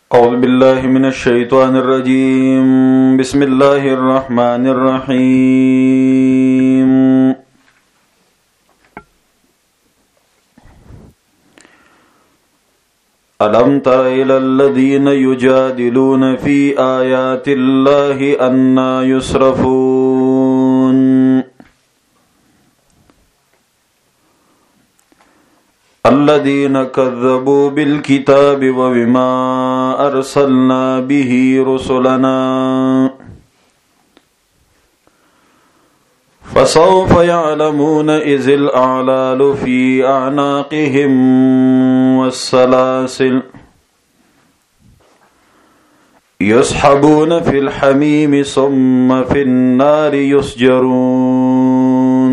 أعوذ بالله من الشيطان الرجيم. بسم الله الرحمن الرحيم. ألم تر إلى الذين يجادلون في آيات الله أنى يصرفون الذين كذبوا بالكتاب وبما أرسلنا به رسلنا فسوف يعلمون إذ الأعلال في أعناقهم والسلاسل يسحبون في الحميم ثم في النار يسجرون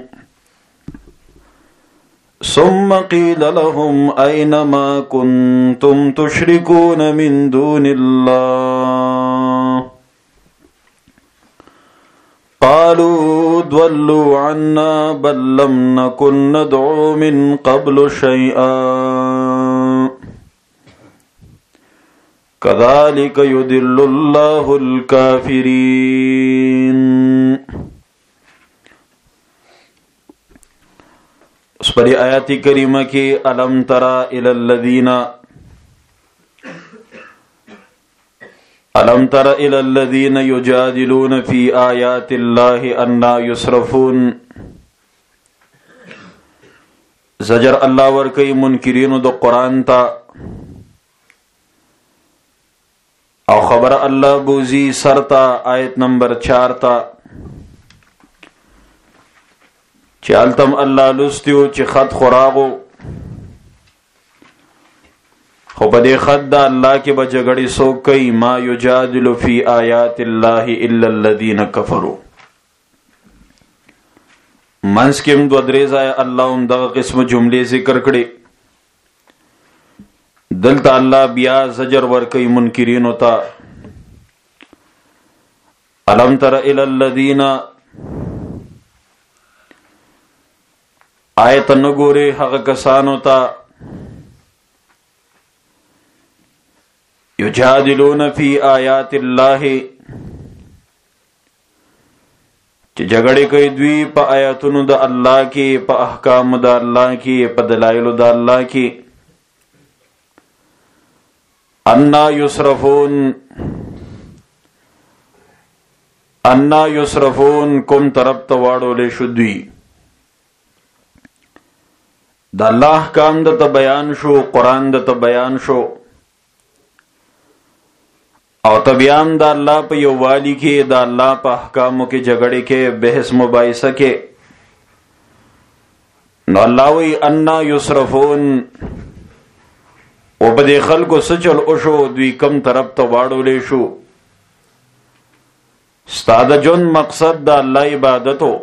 ثم قيل لهم أين ما كنتم تشركون من دون الله قالوا ضلوا عنا بل لم نكن ندعو من قبل شيئا كذلك يضل الله الكافرين. اس پر آیات کریمہ کی الم تر الی الذین یجادلون فی آیات اللہ انا یصرفون. زجر اللہ ورکی منکرین دو قرآن تا او خبر اللہ بوزی سرتا آیت نمبر 4 تا چالتم اللہ لستیو چی خط خرابو خو بدے خط دا اللہ کے بجگڑی سو کئی ما یجادل فی آیات اللہ الا الذین کفروا. منس کم دو دریز آیا اللہ ام دا قسم جملے ذکر کڑے دلتا اللہ بیا زجر ورکی منکرین ہوتا الم تر الی الذین آیت نگورے حق کسانو تا یجادلون فی آیات اللہ چی جگڑے کئی دوی پا آیاتونو دا اللہ کی پا احکام دا اللہ کی پا دلائل دا اللہ کی انا یصرفون کم طرف تواڑو لے شدوی دا اللہ احکام دا تا بیان شو قرآن دا تا بیان شو او تبیان دا اللہ پا یوالی کے دا اللہ پا احکاموں کے جگڑے کے بحث مباحثہ کے نو اللہ وی انا یصرفون و بدے خلقو سچل اشو دوی کم طرف تواڑو لے شو. استاد جن مقصد دا اللہ عبادتو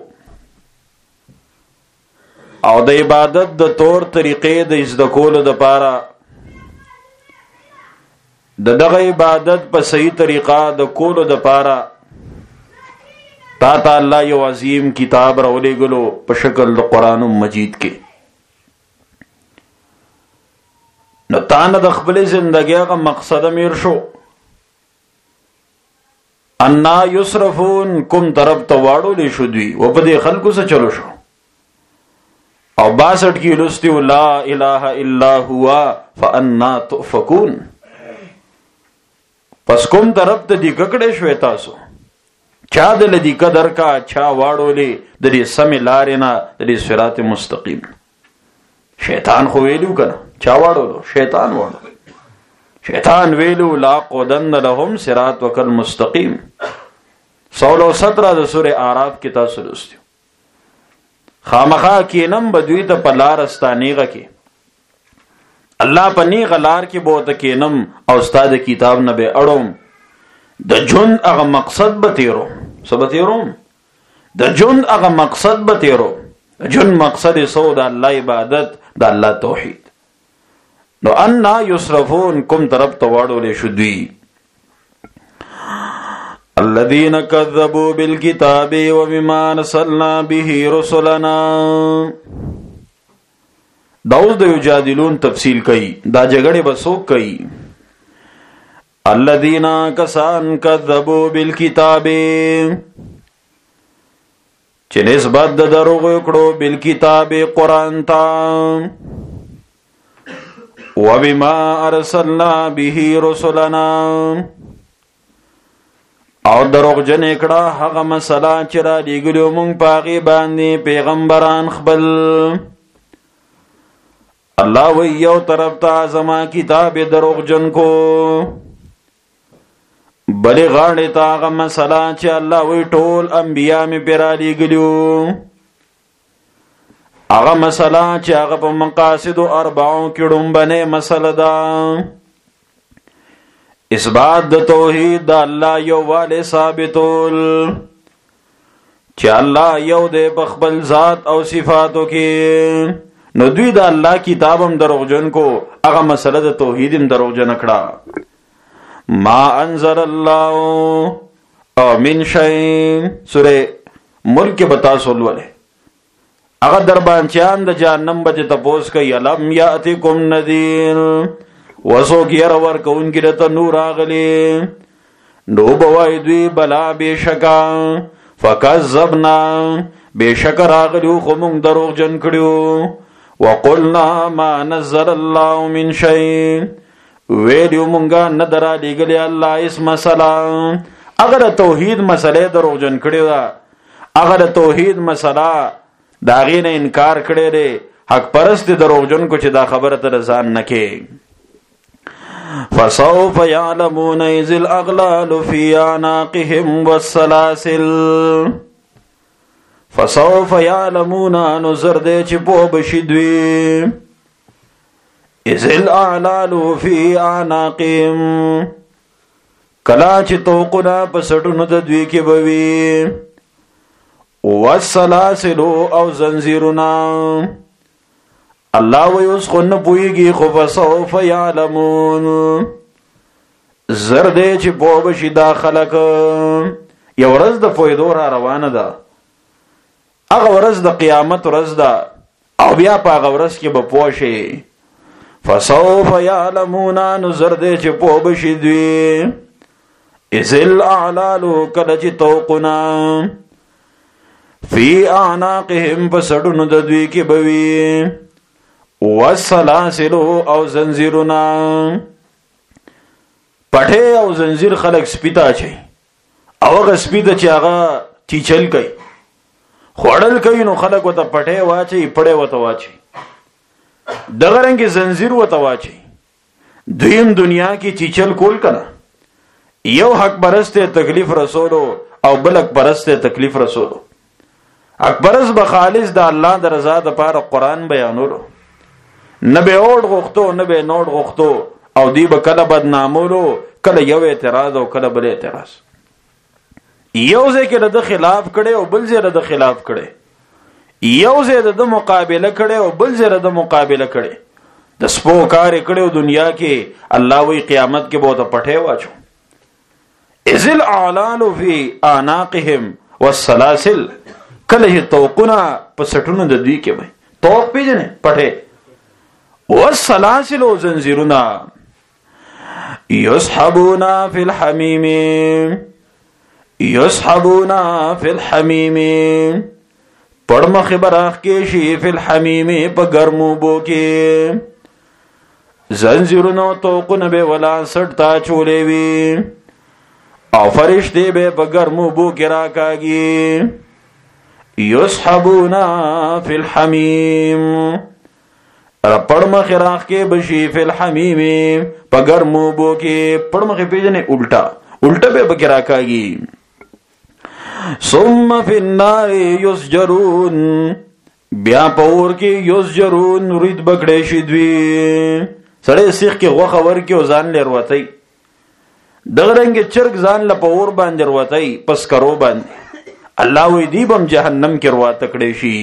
او د عبادت د طور طریقې د ازدکول د پارا د دغه عبادت په صحیح طریقه د کولو د پارا تا ته الله یو عظیم کتاب راولې غلو په شکل د قران مجید کې نو تا نه د خپل ژوندۍ هغه مقصد امیر شو انا یصرفون کوم طرف ته واړو لې شو دوی و په دې خلکو سره چلو شو او 62 کی لستیو لا الہ الا ہوا فانا تؤفکون. پس کوم طرف ته دی ککڑے شوی تاسو چا دل دی قدر کا چا واړو لی د دې سم لارینا د دې صراط مستقیم. شیطان خو ویلو کنه چا واړو شیطان واړو شیطان ویلو لا قودن لهم صراطک المستقیم 16 د سورہ اعراف کې تاسو لستیو. خامخا کینم بدوی ته پلار استانیغه کې الله پنی غلار کې بوت کینم او استاد کتاب نه به اړوم د جون هغه مقصد به تیرو سبتیروم د جون هغه مقصد به تیرو جون مقصد سو د الله عبادت د الله توحید. نو انا یصرفون کوم طرف ته واړو لې شو دوی الذين كذبوا بالكتاب وبما أرسلنا به رسلنا. دا اوس د یجادلون تفصیل کوي دا جګړه بسوک کوي الذين کسان کذبوا بالکتاب چې نسبت د دروغ کړو بالکتاب قرآن ته وبما ارسلنا به رسلنا او دروغ جن کړه هغه مسله چې را لېږلو مونږ په هغې باندې پیغمبران خپل الله وی یو طرف ته زما کتاب دروغ جن کو بلې غاړې ته هغه مسله چې الله وی ټول انبیا مې پې را لېږلو هغه مسله چې هغه په مقاصدو اربعو کې ډومبنۍ مسله ده اثبات د توحید د الله یووالی ثابتول چې الله یو دی په خپل ذات او صفاتو کې نو دوی د الله کتاب هم دروغجن کو هغه مسله د توحید هم دروغجن کړه ما انزل الله او من شيء سوره ملک کې بتا سولوله هغه دربانچیان د جهنم بچ تپوس کوي الم یاتکم نذیر وسوک ير ور کون کې ته نور اغلی نو بوای دوی بلا بشکا فکذبنا بشکر اغلو خو مونږ دروغ جن کړو وقلنا ما نزل الله من شيء ویلو مونږه ندر علی گلی الله اسم سلام اگر توحید مسله دروغ جن کړو اگر توحید مسله داغې نه انکار کړي لري حق پرست دروغ جن کو چې دا خبره تر ځان نکې فسوف يعلمون إذ الأغلال في أعناقهم والسلاسل فسوف يعلمون نظر دے چی پو بشدوی إذ الأغلال في أعناقهم کلا چی توقنا پسٹنو ددوی کی بوی والسلاسل او زنزیرنا الله وی اوس خو نه پوهیږي خو فسوف یعلمون زر دې چې پوه بشي دا خلک یو ورځ د پوهېدو را روانه ده هغه ورځ د قیامت ورځ ده او بیا په هغه ورځ کې به پوه شي فسوف یعلمون نو زر دې چې پوه بشي دوی اذ الاعلال کله چې توقنا فی اعناقهم په سړونو د دوی کې به وي والسلاسل او زنجیرنا پټه او زنجیر خلق سپیتا چي او هغه سپیتا چې هغه چیچل کوي خوړل کوي نو خلق وته پټه واچي پړې وته واچي دغه رنګ زنجیر وته واچي دویم دنیا کې چیچل کول کنا یو حق پرسته تکلیف رسولو او بل حق پرسته تکلیف رسولو حق پرست به خالص د الله د رضا لپاره قران بیانولو نه به اور غوښتو نه به نوټ غوښتو او دی به کله بدنامولو کله یو اعتراض او کله بل اعتراض یو ځکه د خلاف کړي او بل ځای د خلاف کړي یو ځای د مقابله کړي او بل ځای د مقابله کړي د سپو کار کړي او دنیا کې الله وی قیامت کې به ته پټه واچو ازل اعلان فی اعناقهم والسلاسل کله توقنا په سټونو د دوی کې وي توق پیژنه پټه والسلاسل زنجیرنا يسحبون في الحميم يسحبون في الحميم پړمخ براخ کې شي في الحميم په ګرمو بو کې زنجیرنا توقن به ولا سټتا چولې وي او فرشتي به په ګرمو بو کې راکاږي يسحبون في الحميم پړمخ راخ کې بشي فی الحمیم په ګرمو بو کې پړمخ پیژنې الټا به بکرا کاږي ثم فی النار یسجرون بیا پور کې یسجرون رید بکړې شي دوی سړی سیخ کې غوخه ور کې ځان لر وتی دغه رنګ چرګ ځان ل پور باندې وروتای پس کرو باندې الله وی دی بم جهنم کې وروا تکړې شي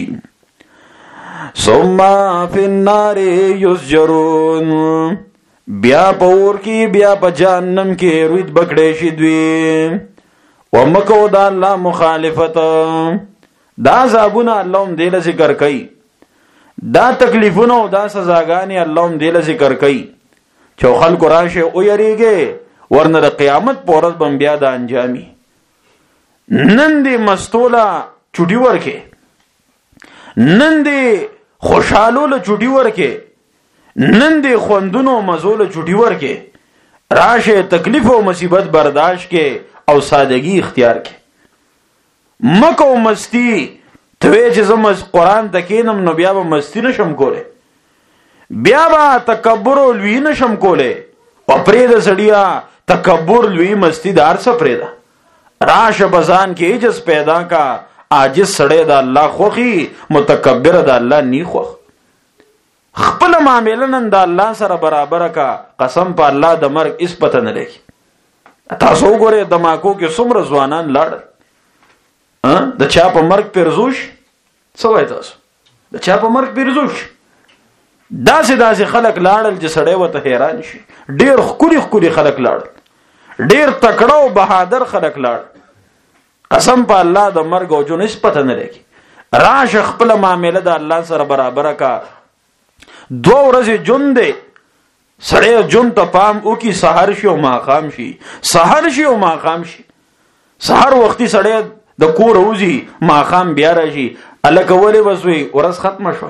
ثم فی النار یسجرون بیا پور کی بیا په جهنم کې روید بکړې شي دوی ومکو دا الله مخالفت دا عذابونه الله هم دې ذکر کوي دا تکلیفونه او دا سزاګانې الله هم دې ذکر کوي چې خلکو راشه او یریږي ورنه د قیامت په ورځ به بیا د انجامي. نن دې مستوله چوټي ورکې، نن دې خوشحالو له چوټي ورکې، نن دې خوندونو مزو له چوټي ورکې، راشه تکلیف او مصیبت برداشت کې او سادگی اختیار کې. مکو مستی ته چې زم قرآن تکینم نو بیا به مستی نشم کوله، بیا به تکبر او لوی نشم کوله. او پرې د سړیا تکبر لوی مستی دار څه پرې ده. راشه بزان کې عجز پیدا کا، عاجز سړی د الله خوخي، متکبر د الله نی خوخ. خپل معاملې نن د الله سره برابر کا، قسم په الله د مرګ اس پته نه لګي. تاسو وګورئ دماکو کې څومره ځوانان لاړل، د چا په مرګ پیرزوش. څه وایي تاسو؟ د چا په مرګ پیرزوش؟ داسې خلک لاړل چې سړی ورته حیران شي. ډېر ښکلي خلک لاړل، ډېر تکړه او بهادر خلک لاړل. قسم په الله د مرګ او ژوند هیڅ پته نه لګي. راشه خپله معامله د الله سره برابره کا. 2 ورځې ژوند دی، سړی ژوند ته پام وکړي، سحر شي او ماښام شي، سحر شي او ماښام شي. سحر وختي سړی د کور وځي، ماښام بیا راشي، هلکه ولې بس وي ورځ ختمه شوه.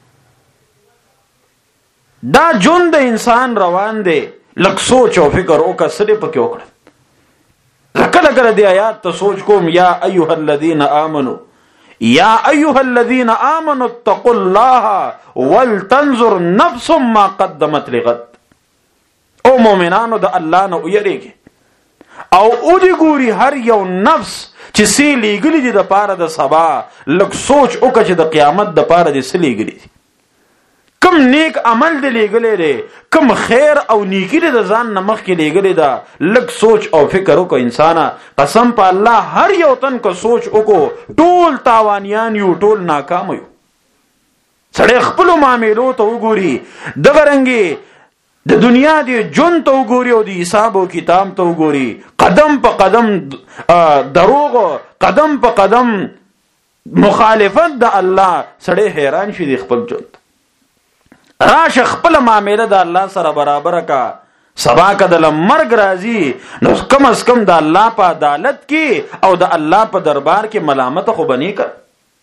دا ژوند د انسان روان دی. لږ سوچ او فکر وکړه څه دې پکې وکړه. کله کله دې آیات ته سوچ کوم، یا ایها الذین آمنوا، یا ایها الذین آمنوا اتقوا الله ولتنظر نفس ما قدمت لغد. او مؤمنانو د الله نه ویریږي او او دې ګوري هر یو نفس چې سی لیږلي دي د پاره د سبا. لږ سوچ وکړه چې د قیامت د پاره دې څه لیږلي دي، کم نیک عمل دې لیږلی دی، کم خیر او نیکی دې د ځان نه مخکې لیږلې ده. لږ سوچ او فکر وکړه انسانه. قسم په الله هر یو تن که سوچ وکړو ټول تاوانیان یو، ټول ناکام یو. سړی خپلو معاملو ته وګوري، دغه رنګې د دنیا دې ژوند ته وګوري او د حساب او کتاب ته وګوري. قدم په قدم دروغ، قدم په قدم مخالفت د الله، سړی حیران شي د خپل ژوند. راشه خپل معامله د الله سره برابر کا. سبا که د مرګ راځي نو کم از کم د الله په عدالت کې او د الله په دربار کې ملامت خو بنی کا.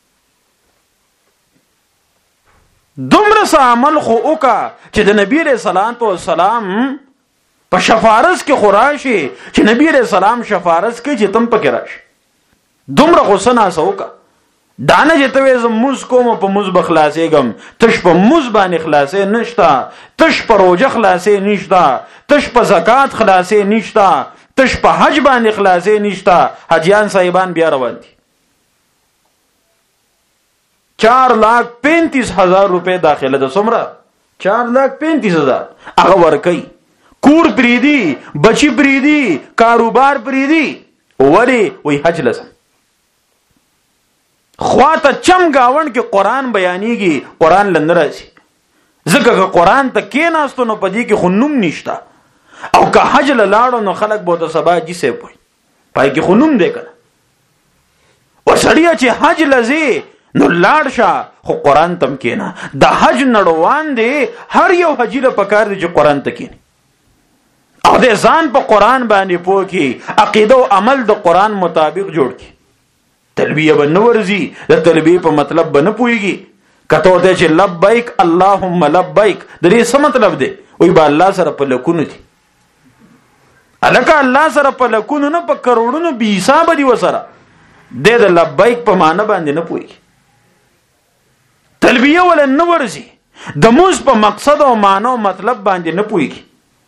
دومره سه عمل خو وکا چې د نبی رسول الله په شفارس کې خوراشي، چې نبی رسول الله شفارس کې چې تم پکې راشي. دومره خو سنا سوکا. دانه چې ته زم موز کوم په موز بخلاصېږم، تش په موز باندې خلاصې نشته، تش په روزه خلاصې نشته، تش په زکات خلاصې نشته، تش په حج باندې خلاصې نشته. حجیان صاحبان بیا روان دي. 4,35,000 روپے داخله د څومره؟ 4,35,000 هغه ورکي. کور پریدي، بچی پریدي، کاروبار پریدي، ولی وی حج لسم. خواته چم گاون کې قرآن بیانیږي، قرآن لن راځي. ځکه که قرآن ته کېناستو نو په دې کې خو نوم نشته، او که حج له لاړو نو خلک به ورته سبا جي صاحب وایي، پای کې خو نوم دی که نه. سړیه چې حج لځي نو لاړ شه، خو قرآن تم کېنه. د حج نړوان دی، هر یو حجي له پکار دی چې قرآن ته کېني او د ځان په قرآن باندې پوه کړي، عقیده او عمل د قرآن مطابق جوړ کړي. تلبیه به نه ورځي، د تلبیه په مطلب به نه پوهېږي. کته ورته چې لبیک اللهم لبیک، د دې څه مطلب دی؟ وایي به الله سره په لکونو دي. هلکه الله سره په لکونو نه، په کروڑونو بې حسابه دي ورسره. دی د لبیک په معنی باندې نه پوهېږي. تلبیه ولا نه ورځي، د موز په مقصد او معنی او مطلب باندې نه پوهېږي.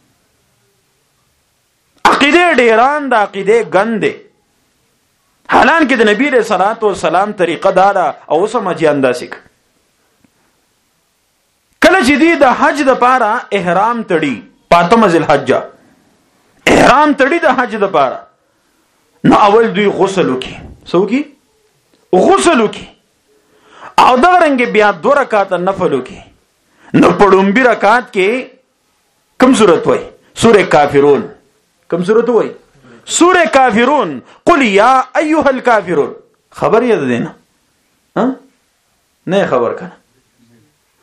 عقیده ډیران د عقیده ګند دی. حالانکه د نبی رسول الله طریقه دارا او سمجھیان داسک. کله چې دی د حج د پاره احرام تړي، پاتم ذل حج احرام تړي د حج د پاره، نو اول دوی غسل وکي. سوکي غسل وکي او دا رنګ بیا 2 رکعات نفل وکي. نو پړومبي رکعات کې کوم سورۃ وای؟ سورۃ کافرون. کوم سورۃ وای؟ سورہ کافرون. قل یا ایها الکافرون. خبر یاد دینا نه خبر کنه.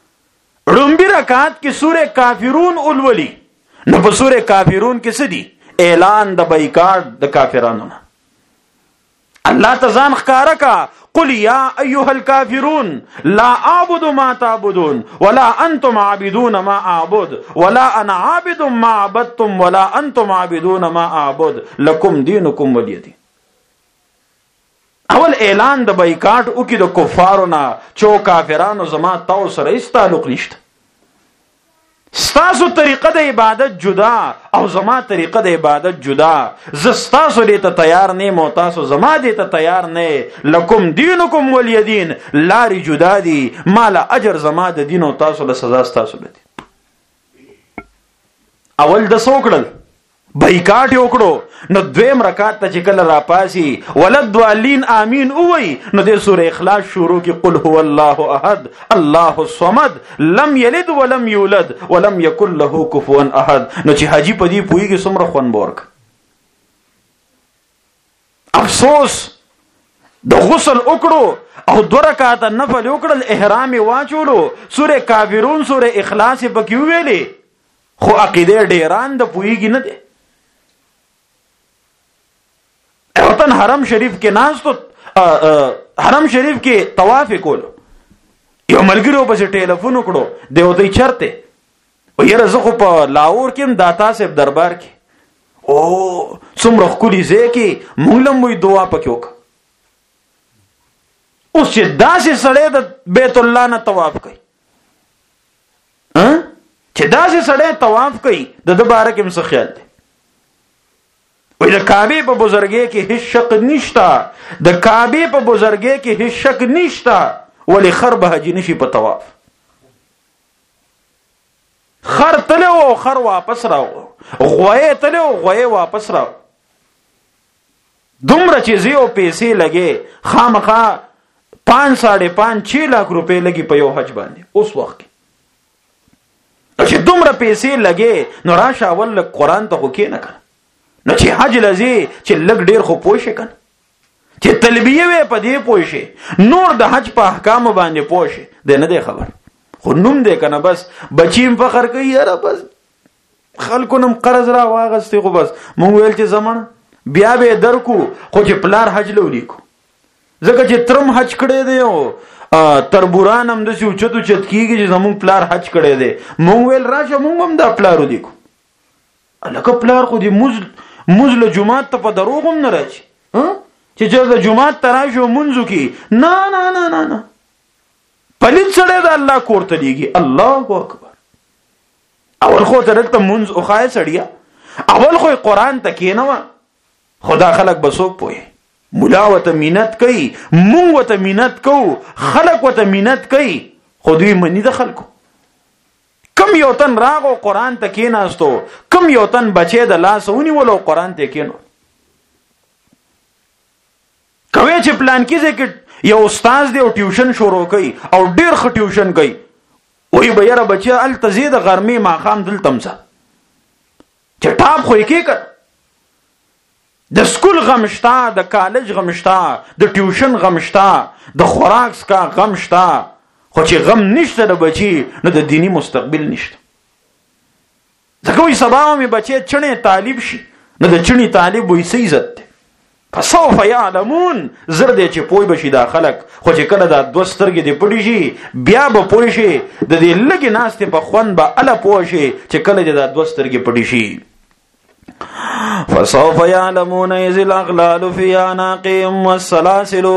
رومبی رکعات کې سورہ کافرون اولولی. نو په سورہ کافرون کې څه دي؟ اعلان د بایکاټ د کافرانو نه. الله تزان خکارا کا قل یا ایها الکافرون لا اعبد ما تعبدون ولا انتم عابدون ما اعبد ولا انا عابد ما عبدتم ولا انتم عابدون ما اعبد لكم دینکم ولی دین. اول اعلان د بایکاټ او کې د کفارو نه چو کافرانو زما تاسو سره هیڅ تعلق نشته. ستاسو طریقه د عبادت جدا او زما طریقه د عبادت جدا. ز ستاسو دې ته تیار نه مو تاسو زما دې ته تیار نه. لکم دینکم ولی دین. لارې جدا دي. مال اجر زما د دین او تاسو له سزا ستاسو لدی. اول د سوکړل بایکاټ وکړو نو دویم رکعت ته چې کله را پاسي ولد والین امین اووي نو د سوره اخلاص شروع کی قل هو الله احد الله الصمد لم یلد ولم یولد ولم یکن له کفوا احد. نو چې حاجی پدی پویږي څومره خون بورک. افسوس د غسل وکړو او دو رکعات نفل وکړل احرام واچولو سوره کافرون سوره اخلاص پکې ویلې خو عقیده ډیران د پویږي نه دی. وطن حرم شریف کې ناز تو حرم شریف کې طواف کولو یو ملګری په ټلیفون وکړو دی وته چرته و یره زه خو په لاهور کې داتا صاحب دربار کې او څومره خولي زه کې مونږ لم وې دعا پکې وک. اوس چې داسې سړی د بیت الله نه طواف کوي چې داسې سړی طواف کوي د باره کې څه خیال دی؟ وای د کعبه په بزرګۍ کې هیڅ شک نشتا. د کعبه په بزرګۍ کې هیڅ شک نشتا. ولی خر به حج نشي په طواف. خر تلو خر واپس راو غوی تلو غوی واپس راو. دومره چې زیو پیسې لګي خامخا 5.5-6 लाख रुपए لګي په یو حج باندې. اوس وخت چې دومره پیسې لګي نو راشه اول قرآن ته خو کې نه کړ. نو چې حج لذي چې لګ ډیر خو پوه شي کنه چې تلبیه وې په دې پوه شي نور د حج په احکام باندې پوه شي د نه دی خبر خو نوم دی کنه بس بچیم فخر کوي یاره بس خلکو نم قرض را واغستې خو بس مونږ ویل چې زمانه بیا به درکو خو چې پلار حج لو لیکو ځکه چې ترم حج کړی دی او تربوران هم د اوچتو چت کیږي چې زمونږ پلار حج کړی دی مونږ ویل راشه مونږ هم دا پلارو لیکو الکه پلار خو دی مزل جمعات ته په دروغ هم نه راځي چې د جمعات ته راشي او منځو کې نه نه نه نه نه پلیت سړی د الله کور ته لیږي. الله اکبر. اول خو ته رکته منځ او خای سړیا اول خو قرآن ته کېنوه خدا خلق بسوک پوي مولا وته مینت کوي مونږ وته مینت کوو خلق وته مینت کوي خو دوی منی د خلکو. کم یو تن راغو قرآن ته کېناستو کم یو تن بچی د لاس ونیولو قرآن ته کېنو. کوي چې پلان کې چې یو استاد دی او ټیوشن شروع کوي او ډیر ښه ټیوشن کوي وای به یاره بچی ال تزید غرمې ماخام دل تمسه چې ټاپ خو یې کې کړ د سکول غمشتا د کالج غمشتا د ټیوشن غمشتا د خوراک سکا غمشتا خو چې غم نشته د بچی نو د دینی مستقبل نشته. ځکه وایي سبا مې بچی چڼې طالب شي نو د چڼې طالب وایي څه عزت دی. فسوف یعلمون زر دی چې پوی بشي دا خلک خو چې کله دا دوه سترګې دې پټې شي بیا به پوه شي د دې لږې ناستې په خوند به اله پوه شي چې کله دې دا دوه سترګې پټې شي. فسوف یعلمون اذ الاغلال فی اعناقهم والسلاسل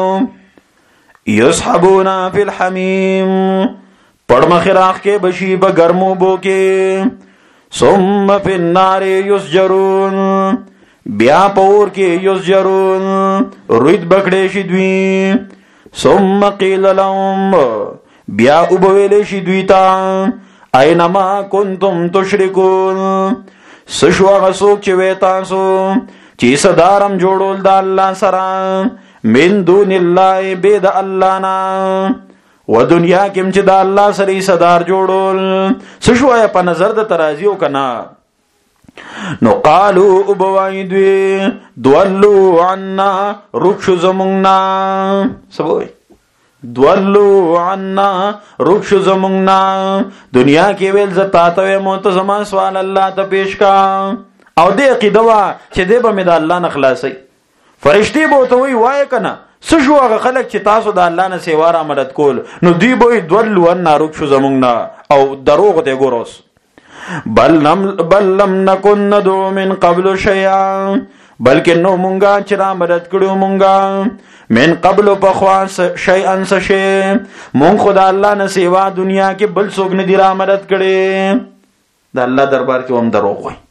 یسحبون فی الحمیم پړ مخراخ کې بشي به ګرمو بو کې ثم فی النار یسجرون بیا پور کې یسجرون روید بکړې شي دوی ثم قیل لهم بیا وبویل شي دوی ته اینما کنتم تشرکون سشو هغه څوک چې وې تاسو چې صدارم جوړول د الله سره من دون الله بيد الله نا و دنیا کې چې د الله سره صدار جوړول سشو په نظر د ترازیو کنا نو قالو ابوایدوی دولو عنا رکش زمونگنا سبوی دولو عنا رکش زمونگنا دنیا کی ویل زتاتوی موت زمان سوال اللہ تا پیش کا او دې عقیده وا چې دې به مې د الله نه خلاصي. فرشتي به ته وای کنه څه شو هغه خلک چې تاسو د الله نه سیوا را مدد کول، نو دوی به دول ون ناروک شو زمونږ نه او دروغ دی ګوروس. بل لم نکن ندعو من قبل شیئا، بلکې نو مونږه چې را مدد کړو مونږه من قبل پخوا شیئا سشی، مونږ خدا الله نه سیوا دنیا کې بل څوک نه دی را مدد کړي. د الله دربار کې هم دروغ وای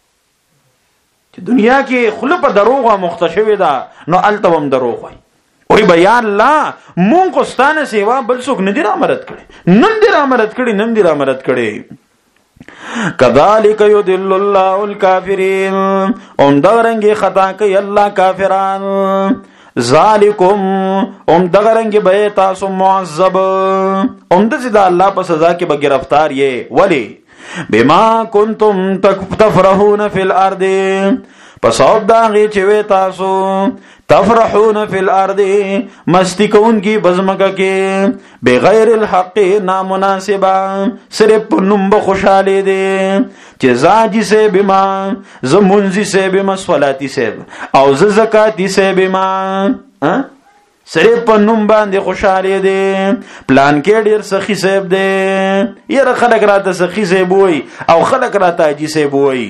چې دنیا کې خله په دروغه مختشوي ده، نو الته هم دروغ وای. وای بیا الله مونږ خو ستانه سیوا بل څوک نه دی را مدد کړي، نن دی را مدد کړي، نن دی را مدد کړي. کذالک یضل الله الکافرین، دغرنګ خطا کوي الله کافران. ذالکم دغرنگ بے تاسو معذب دسی دا اللہ پا سزا کے با گرفتار یہ ولی بما کنتم تفرحون فی الارض پس اوب داغی چوے تاسو تفرحون فی الارض مستی کون کی بزمکا کے بغیر الحق نامناسبا صرف نمب خوشحالی دے چه زاجی سے بما زمونزی سے بما صلاتی سے او زکاتی سے بما صرف په نوم باندې خوشاله دي پلان کې ډیر سخی سیب دي یره خلک راته سخی سیب وای او خلک راته اجي سیب وای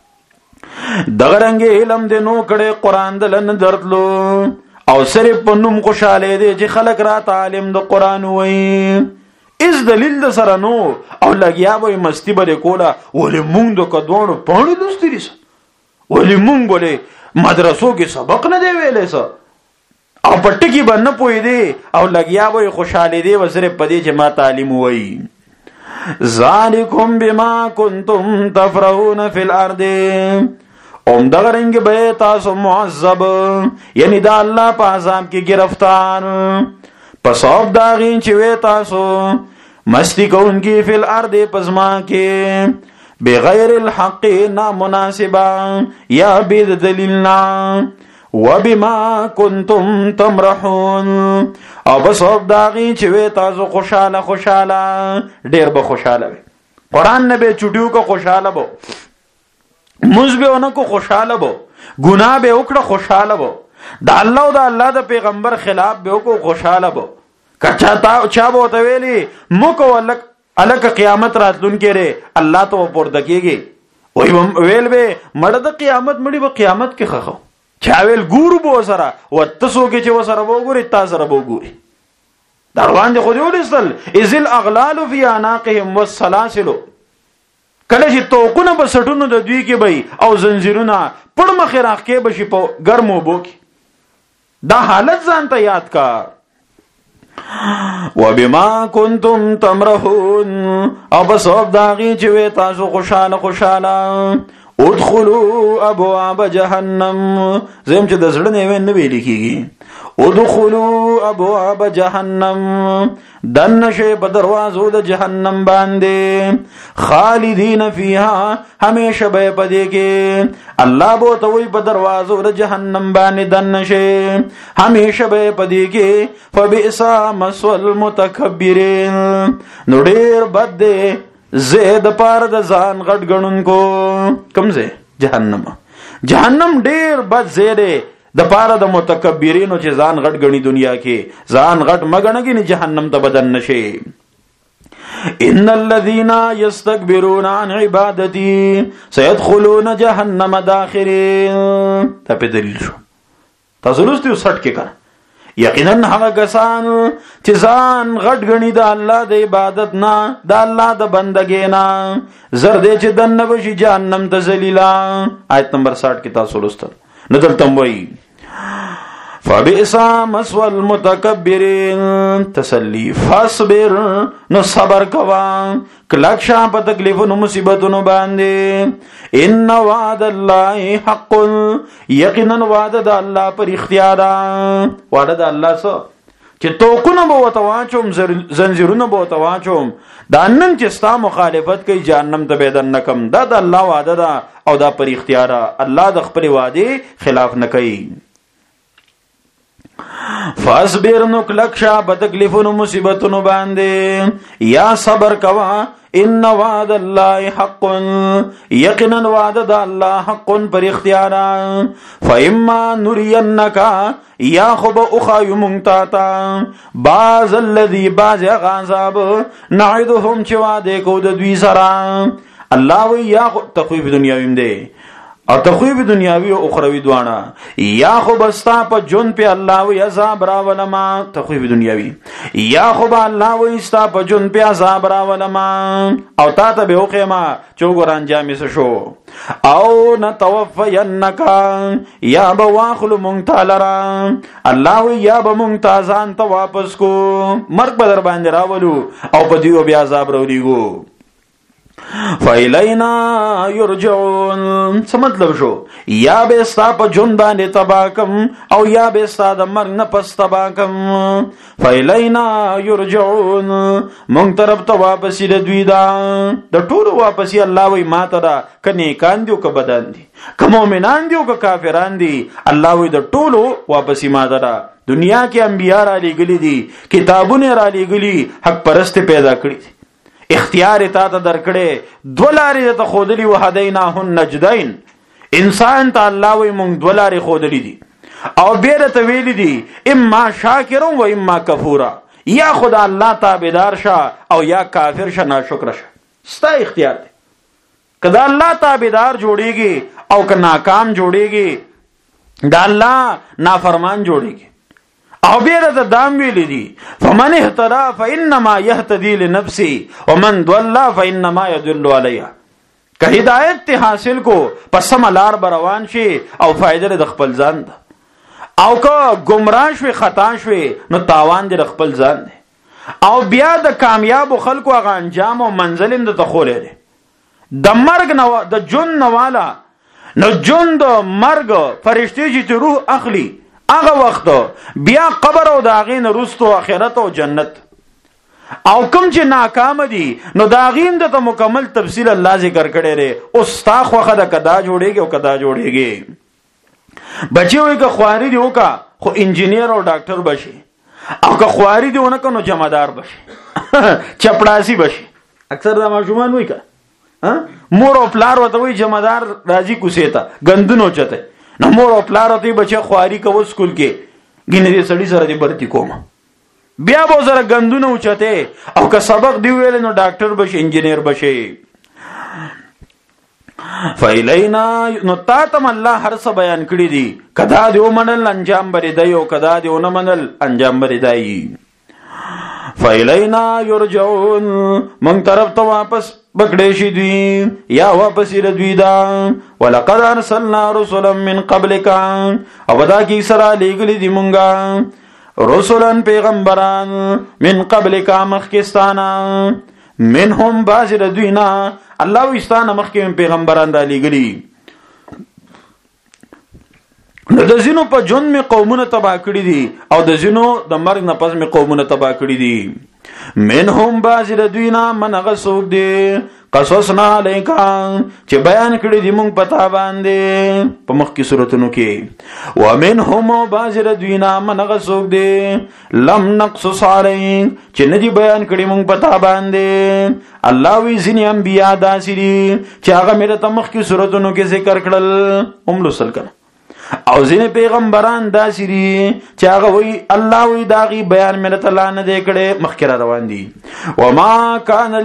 دغه رنګ علم دې نو کړه قران دلن درتلو او صرف په نوم خوشاله دي چې خلک راته عالم د قران وای اس دلیل د سره نو او لګیا وای مستی بده کولا ولې مونږ د کډوړو پاڼې دوستري ولې مونږ ولې مدرسو کې سبق نه دی ویلې سو او پټکی باندې پوي دي او لګیا وای خوشاله دي وسره پدې چې ما تعلیم وای ذالکم بما کنتم تفرحون فی الارض دغه رنګ به تاسو معذب یعنی دا الله په عذاب کې گرفتار پس او داغین چې وې تاسو مستی کوونکی فی الارض پزما کې بغیر الحق نامناسبا یا بيد دلیلنا وبما کنتم تمرحون او بس او داغی چې وې تاسو خوشاله ډیر به خوشاله وي قران نه به چټیو کو خوشاله بو موږ به اونکو خوشاله بو ګناه به وکړه خوشاله بو د الله او د الله د پیغمبر خلاف به وکړو خوشاله بو کچا تا چا بو ته ویلی مکو الک قیامت راتلون کړي الله ته پورته کیږي ویل به مړه د قیامت مړي به قیامت کې خخو چاویل ګورو بو سره وتسو کې چې وسره بو ګوري تاسو سره بو ګوري دروان دي خو دی ولسل ازل اغلال فی عناقهم والسلاسل کله چې توقونه په سټونو د دوی کې بي او زنجیرونه پړ مخ راخ کې بشي په ګرمو بو کې دا حالت ځان ته یاد کا وبما کنتم تمرحون او بس او داغي چې وې تاسو خوشاله ادخلوا ابواب جهنم زم چې د زړه نه ویل کیږي ادخلوا ابواب جهنم دن شي په دروازو د جهنم باندې خالدین فیها همیشه به پدې کې الله بو ته وي په دروازو د جهنم باندې دن شي همیشه به پدې کې فبئس مثوى المتکبرین نو ډیر بد دی زید پار د ځان غټ غنون کو کم زه جهنم ډیر بد زیده د پاره د متکبرینو چې ځان غټ غنی دنیا کې ځان غټ مګنګی نه جهنم ته بدن نشي ان الذين يستكبرون عن عبادتي سيدخلون جهنم داخرين ته په دلیل شو تاسو لوستو 60 کې کړه یقینا هغه کسان چې ځان غټ غنی د الله د عبادت نه د الله د بندګۍ نه زر دې چې دنه بشي جهنم ته ذلیلا آیت نمبر 60 کې تاسو لوستل نو دلته وایي فبئس مثوى المتکبرین تسلی فاصبر نو صبر کوا کلک شا په تکلیفونو مصیبتونو باندې ان وعد الله حق یقینا وعده د الله پر اختیار وعده د الله سره چې توقونه به وتواچوم زنجیرونه به وتواچوم دا نن چې ستا مخالفت کوي جهنم ته بدن نکم دا د الله وعده ده او دا پر اختیار الله د خپل وعده خلاف نه کوي فاصبر نو کلکشا بتکلیفونو مصیبتونو باندې یا صبر کوا ان وعد الله حق یقینا وعد د الله حق پر اختیار فاما نرینک یا خب اخایو منتاتا باز الذی باز غاظاب نعدهم چې وعده کو د دوی سره الله وی یا تخویف دنیاویم دی او تخویب دنیاوی او اخروی دوانا یا خو بستا پا جن پی اللہ وی عذاب راولما تخویب دنیاوی یا خو با اللہ وی استا پا جن پی عذاب راولما او تا تا بے اقیما چوگر انجامی سشو او نتوفینکا یا با واخل منگتا لرا اللہ وی یا با منگتا زانتا واپس کو مرک بدر باندی راولو او پا دیو بی عذاب رولیگو فیلینا یرجعون څه مطلب شو یا به ستا په جون باندې تباکم او یا به ستا د مرګ نه پس تباکم فیلینا یرجعون مونږ طرف ته واپس د دوی دا د ټولو واپسی الله وی ماته دا کني کان دیو ک بدن دي ک مؤمنان دیو ک کافران دي الله وی د ټولو واپسی ماته دا دنیا کې انبیا را لګلی دي کتابونه را لګلی حق پرست پیدا کړی اختیار تا ته درکړې دولارې ته خودلی وهدیناهن نجدین انسان ته الله وی مونږ دولارې خودلی دي او بیره ته ویلی دي اما شاکر و اما کفورا یا خدا الله تابعدار شه او یا کافر شه ناشکر شه ستا اختیار دی کدا الله تابعدار جوړیږي او که ناکام جوړیږي دا الله نافرمان جوړیږي او بیره دا دام ویلی دی فمن احترا فانما یهتدی لنفسی ومن ضل فانما یضل علیها که ہدایت تی حاصل کو پس سملار بروان شي او فائدہ د خپل ځان ده او که گمراه شوی خطا شوی نو تاوان د خپل ځان ده او بیا د کامیاب خلکو هغه انجام او منزل د تخولې ده د مرګ نو د جون نوالا نو جون د مرګ فرشتي چې روح اخلي هغه وخت بیا قبر او داغین رستو آخرت او جنت او کوم چې ناکام دي نو داغین د مکمل تفصیل الله ذکر کړي لري او ستا خوخه د کدا جوړيږي او کدا جوړيږي بچي وي که خواري دی وکا خو انجینیر او ډاکټر بشي او که خواري دی ونه کنو جمعدار بشي چپړاسي بشي اکثر د ماشومان وي کا مور او پلار وته وي جمعدار راځي کوسيتا غندونو چته نو مور او پلار ته بچي خواري کو سکول کې ګینه دې سړی سره دې برتی کوم بیا به سره غندونه اوچته او که سبق دی ویل نو ډاکټر بشي انجینیر بشي فیلینا نو تاتم الله هر څه بیان کړی دي کدا دیو منل انجام بری دی او کدا دیو نه منل انجام بری دی فیلینا یرجعون من طرف ته واپس بکڑے شي دوی یا واپس ر دوی دا ولقد ارسلنا رسلا من قبلک او دا کی سرا لګلی دی مونږه رسولن پیغمبران من قبلک مخکستانا منهم باز ر دوینا الله واستانه مخکې پیغمبران دا لګلی نو د زینو په جون می قومونه تبا کړی دي او د زینو د مرګ نه پس می قومونه تبا کړی دي منهم باز ر دوینا من غسوب دي قصصنا علیکا چې بیان کړی دي مونږ پتا باندې په مخ کې سوراتونو کې ومنهم باز ر دوینا من غسوب دي لم نقصص علیک چې ندی بیان کړی مونږ پتا باندې الله وی ځینې انبیا داسري چې هغه مې ته مخ کې سوراتونو کې ذکر کړل هم لوسل کړه او ځینې پیغمبران داسري چې هغه وی الله وی داغي بیان مې ته لا نه دی کړي مخکره روان دي وما كان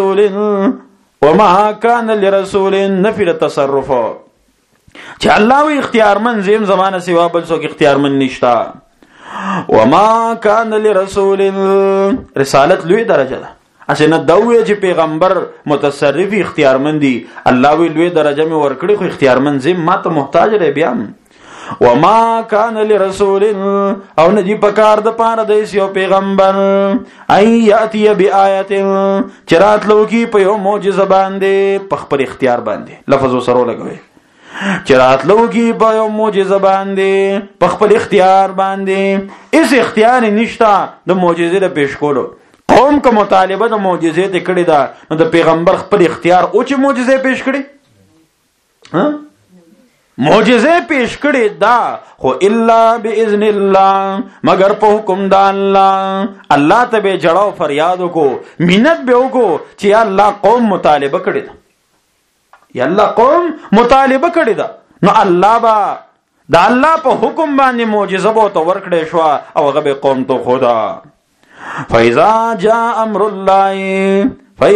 لرسول نفي التصرف چې الله وی اختیارمن زم زمانه سیوا بل څوک اختیارمن نشتا وما كان لرسول رسالت لوی درجه ده اسنه دوی چې پیغمبر متصرفي اختیارمن دي الله وی لوی درجه مې ورکړي خو اختیارمن زم ما ته محتاج لري بیا وما كان لرسول او ندی پکار د پاره د یو پیغمبر ای یاتی بیاات چرات لوکی په یو معجزه باندې په خپل اختیار باندې لفظ سره لګوي چرات لوکی په یو معجزه باندې په خپل اختیار باندې اس اختیار نشتا د معجزې د پیش کولو قوم کو مطالبه د معجزې ته کړی دا نو د پیغمبر خپل اختیار او چې معجزې پیش کړي ها معجزه پیش کړي دا خو الا باذن الله مگر په حکم د الله. الله ته به جړاو فریاد وکړو مینت به وکړو چې یا الله قوم مطالبه کړي دا یا الله قوم مطالبه کړي دا نو الله با دا الله په حکم باندې معجزه بو تو ورکړې شو او هغه به قوم ته خدا. فاذا جاء امر الله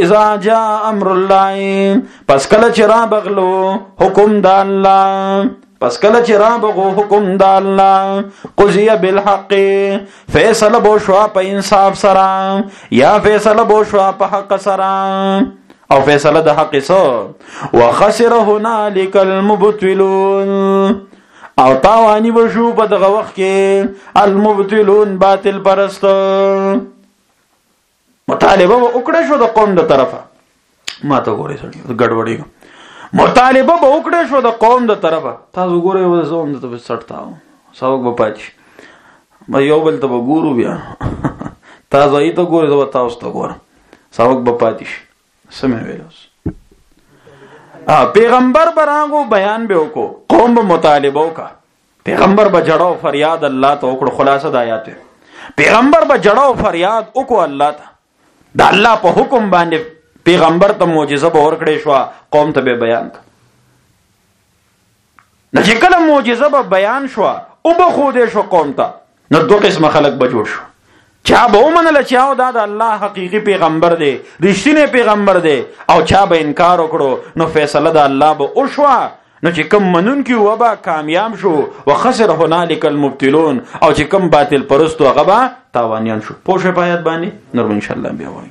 پس کله چې را بغلو حکم د الله پس کله چې را بغو حکم د الله قضیه بالحق فیصله بو شو په انصاف سره یا فیصله بو شو په حق سره او فیصله د حق سره. وخسر هنالك المبطلون او تاوانی بشو په دغه وخت کې المبطلون باطل پرست. مطالبه وکړه شو د قوم د طرفه ما ته ګورې سړی ګډوډي مطالبه به وکړه شو د قوم د طرفه تاسو ګورئ و زوم د ته سټتاو سبق به پاتې ما یو بل ته ګورو بیا تاسو ای ته ګورئ زو تاسو ته ګورم سبق به پاتې سمې ویلوس. پیغمبر براغو بیان به وکړو قوم به مطالبه وکړه پیغمبر به جړاو فریاد الله ته وکړو. خلاصه د آیات پیغمبر به جړاو فریاد وکړو الله ته دا الله په حکم باندې پیغمبر ته معجزه به ورکړې شو قوم ته به بیان کړ. نو چې کله معجزه به بیان شو او به خو دې شو قوم ته نو دوه قسم خلک به جوړ شو. چا به ومنل چې او دا د الله حقيقي پیغمبر دی رښتینی پیغمبر دی او چا به انکار وکړو نو فیصله د الله به وشو. نو چې کم منون کی وبا کامیاب شو وخسر هنالك المبطلون او چې کم باطل پرستو هغه با تاوانیان شو. پوښه پایت باندې نور ان شاء الله بیا وایي.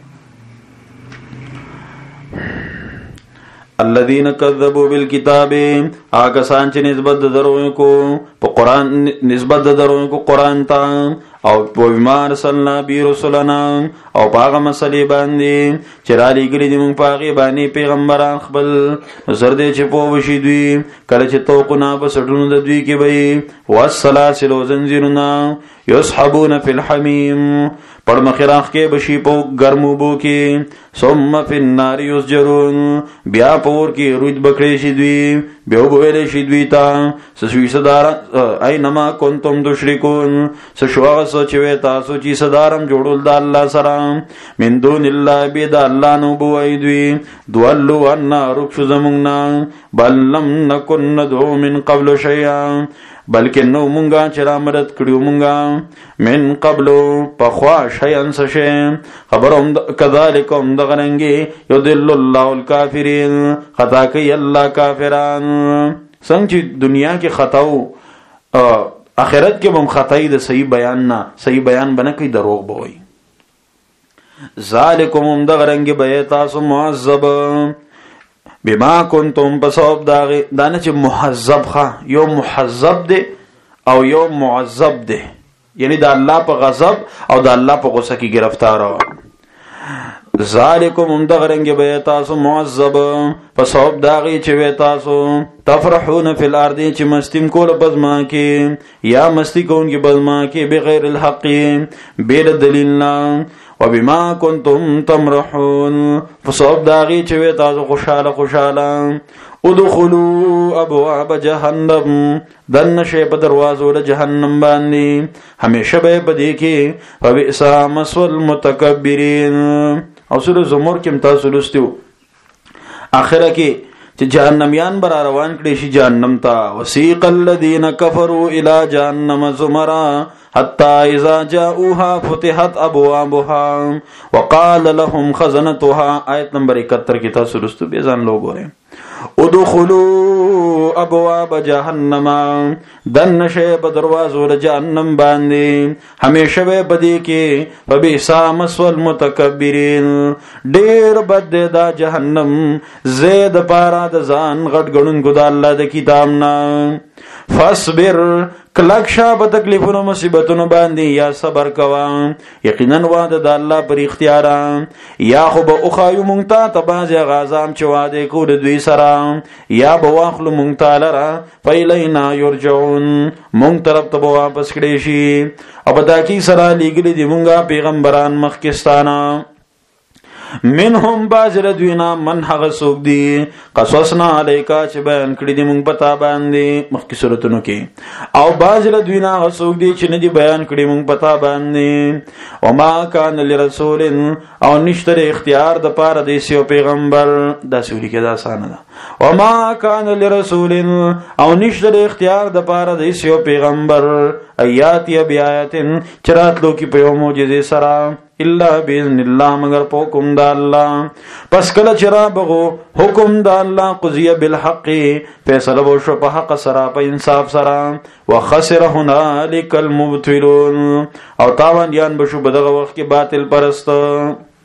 الذين كذبوا بالكتاب آګه سان چې نسبت درو کو په قران نسبت درو کو قران ته او په بیمار صلی بی رسولنا او پاغه مسلې باندې چې را لګري دي مونږ پاغه باندې پیغمبران خپل زر دې چې په وشي دوی کله چې تو کو نه بسټونو د دوی کې وي والسلاسل وزنجرنا يسحبون في الحميم پړ مخراخ کې بشي په ګرمو بو کې ثم في النار يسجرون بیا پور کې روج بکړې شي دوی بیا وګورې شي دوی ته سوي صدار اينما كنتم تشركون سشوا سوچ وې تاسو چې صدارم جوړول د الله سره من دون الله بيد الله نو بوي دوی دولو ان رخص زمنا بل لم نكن ندعو من قبل شيئا بلکې نو مونږه چې را مدد کړیو مونږه من قبلو پخوا شیئن سشی خبرهم کذالکم دغرنگی یدل الله الکافرین خطا کوي الله کافران. څنګه چې دنیا کې خطاو آخرت کې هم خطای د صحیح بیان نه صحیح بیان بنه کوي دروغ بوي. ذالکم دغرنگی به تاسو معذب بما کنتم بسبب دانه چې محذب ښه یو محذب دی او یو معذب دی یعنی د الله په غضب او د الله په غصه کې گرفتار. ذالکم دغرنګ به تاسو معذب بسبب داغي چې وې تاسو تفرحون فی الارض چې مستیم کول بزما کې یا مستی کون کې بزما کې بغیر الحق بیر دلیل نه وبما كنتم تمرحون فصوب داغي چې وې تاسو خوشاله ادخلوا ابواب جهنم دن شی په دروازو د جهنم باندې همیشه به پدې کې فبئس مسوى المتکبرین. او سورۃ زمر کې تاسو لستو اخره کې چې جهنميان بر روان کړي شي جهنم ته وسیق الذين كفروا الى جهنم زمرا حتى اذا جاءوها فتحت ابوابها وقال لهم خزنتها. آیت نمبر 71 کې تاسو لستو به ځان لوګورئ ادخلوا ابواب جهنم دن شی په دروازو د جهنم باندې همیشه به بدی کې فبئس مسوى المتکبرین. ډیر بد دا جهنم زید پارا د ځان غټ غړونکو د الله د کتاب نه. فاصبر کلک شا په تکلیفونو مصیبتونو باندې یا صبر کوا یقینا وعده د الله پر اختیار یا خو به اوخایو مونږ ته تباز غازام چې وعده کو د دوی سره یا به واخلو مونږ تعالی را فیلینا یرجعون مونږ طرف ته واپس کړي شي او په داکی سره لګلې دی مونږه پیغمبران مخکستانه منهم باز ردوینا من هغه څوک دي قصصنا علیکا چې بیان کړی دي مونږ پتا باندې مخکې سورتونو کې، او باز ردوینا هغه څوک دي چې نه دي بیان کړی مونږ پتا باندې. وما کان لرسول او نشته اختیار د پاره د یو پیغمبر، دا سوري کې دا اسانه ده. وما کان لرسول او نشته اختیار د پاره د یو پیغمبر ایات یا بیااتن چرات لو کی په معجزه سره الا باذن الله مگر په حکم د الله. پس کله چر بغو حکم د الله قضیه بالحق فیصله وشو په حق سره په انصاف سره. وخسر هنالک المبطلون او تاوان یان بشو بدغه وخت کې باطل پرست.